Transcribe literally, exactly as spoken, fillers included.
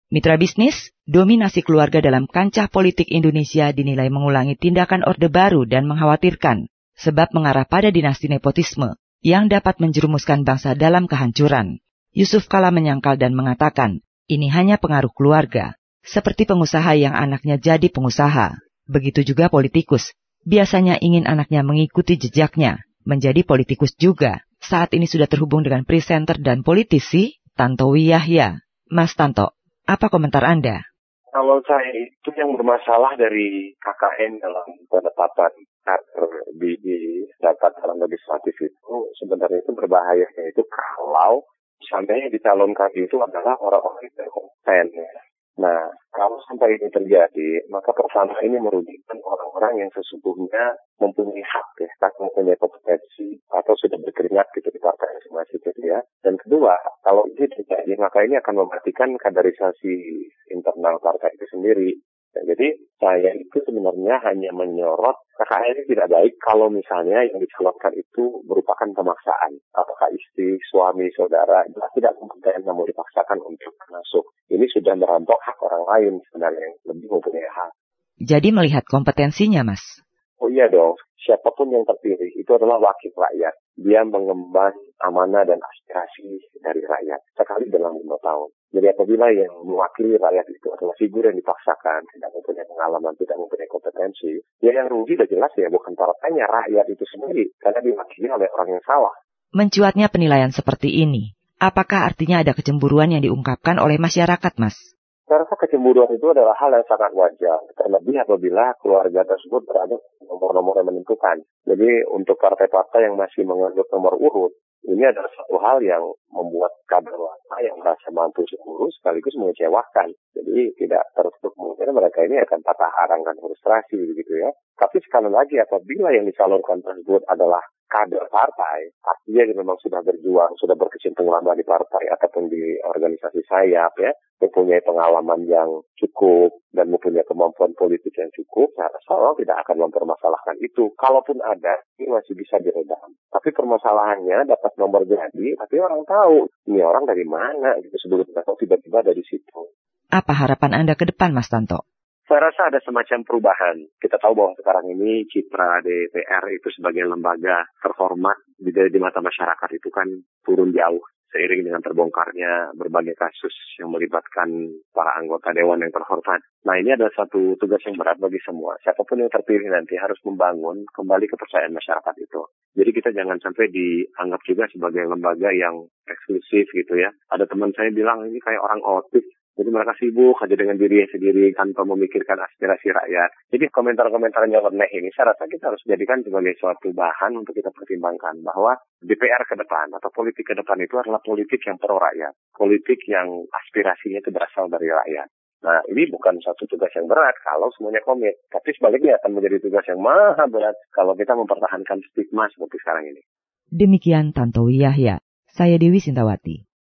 Mitra bisnis, dominasi keluarga dalam kancah politik Indonesia dinilai mengulangi tindakan Orde Baru dan mengkhawatirkan, sebab mengarah pada dinasti nepotisme yang dapat menjerumuskan bangsa dalam kehancuran. Yusuf Kala menyangkal dan mengatakan, ini hanya pengaruh keluarga, seperti pengusaha yang anaknya jadi pengusaha. Begitu juga politikus, biasanya ingin anaknya mengikuti jejaknya, menjadi politikus juga. Saat ini sudah terhubung dengan presenter dan politisi, Tantowi Yahya. Mas Tanto, apa komentar Anda? Kalau saya itu yang bermasalah dari K K N dalam penetapan kader di, di data dalam legislatif itu sebenarnya itu berbahaya, yaitu kalau misalnya yang dicalonkan itu adalah orang-orang yang kompeten. Ya. Nah, kalau sampai ini terjadi, maka pertama ini merugikan orang-orang yang sesungguhnya mempunyai hak, ya, tak mempunyai kompetensi atau sudah berkeringat gitu di partai masing-masing gitu ya. Dan kedua, kalau ini terjadi, maka ini akan mematikan kaderisasi internal partai itu sendiri. Ya, jadi saya itu sebenarnya hanya menyorot K K N ini tidak baik kalau misalnya yang dicalonkan itu merupakan pemaksaan. Apakah istri, suami, saudara, jelas tidak kompeten namun dipaksakan untuk masuk. Ini sudah merampok hak orang lain sebenarnya yang lebih mempunyai hak. Jadi melihat kompetensinya, Mas? Oh iya dong, siapapun yang terpilih itu adalah wakil rakyat. Dia mengemban amanah dan aspirasi dari rakyat sekali dalam lima tahun. Jadi apabila yang mewakili rakyat itu adalah figur yang dipaksakan, tidak mempunyai pengalaman, tidak mempunyai kompetensi, ya yang rugi sudah jelas ya bukan partainya, rakyat itu sendiri, karena diwakili oleh orang yang salah. Mencuatnya penilaian seperti ini, apakah artinya ada kecemburuan yang diungkapkan oleh masyarakat, Mas? Saya rasa kecemburuan itu adalah hal yang sangat wajar, terlebih apabila keluarga tersebut berada nomor-nomor yang menentukan. Jadi untuk partai-partai yang masih menganggap nomor urut, ini adalah satu hal yang membuat kader lama yang merasa mampu mengurus sekaligus mengecewakan. Jadi tidak tertutup mungkin mereka ini akan patah arang dan frustrasi begitu ya. Tapi sekali lagi apabila yang dicalonkan tersebut adalah kader partai, artinya dia memang sudah berjuang, sudah berkecimpung lama di partai ataupun di organisasi sayap ya, mempunyai pengalaman yang cukup dan mempunyai kemampuan politik yang cukup, saya rasa orang tidak akan mempermasalahkan itu. Kalaupun ada, ini masih bisa diredam. Tapi permasalahannya dapat nomor jadi, tapi orang tahu ini orang dari mana gitu sebelum atau tiba-tiba dari situ. Apa harapan Anda ke depan, Mas Tanto? Saya rasa ada semacam perubahan. Kita tahu bahwa sekarang ini citra D P R itu sebagai lembaga terhormat di, di mata masyarakat itu kan turun jauh seiring dengan terbongkarnya berbagai kasus yang melibatkan para anggota dewan yang terhormat. Nah ini adalah satu tugas yang berat bagi semua. Siapapun yang terpilih nanti harus membangun kembali kepercayaan masyarakat itu. Jadi kita jangan sampai dianggap juga sebagai lembaga yang eksklusif gitu ya. Ada teman saya bilang ini kayak orang otis. Jadi mereka sibuk aja dengan diri sendiri tanpa memikirkan aspirasi rakyat. Jadi komentar-komentar yang nyeleneh ini saya rasa kita harus jadikan sebagai suatu bahan untuk kita pertimbangkan bahwa D P R ke depan atau politik ke depan itu adalah politik yang pro rakyat. Politik yang aspirasinya itu berasal dari rakyat. Nah ini bukan satu tugas yang berat kalau semuanya komit. Tapi sebaliknya akan menjadi tugas yang maha berat kalau kita mempertahankan stigma seperti sekarang ini. Demikian Tantowi Yahya. Saya Dewi Sintawati.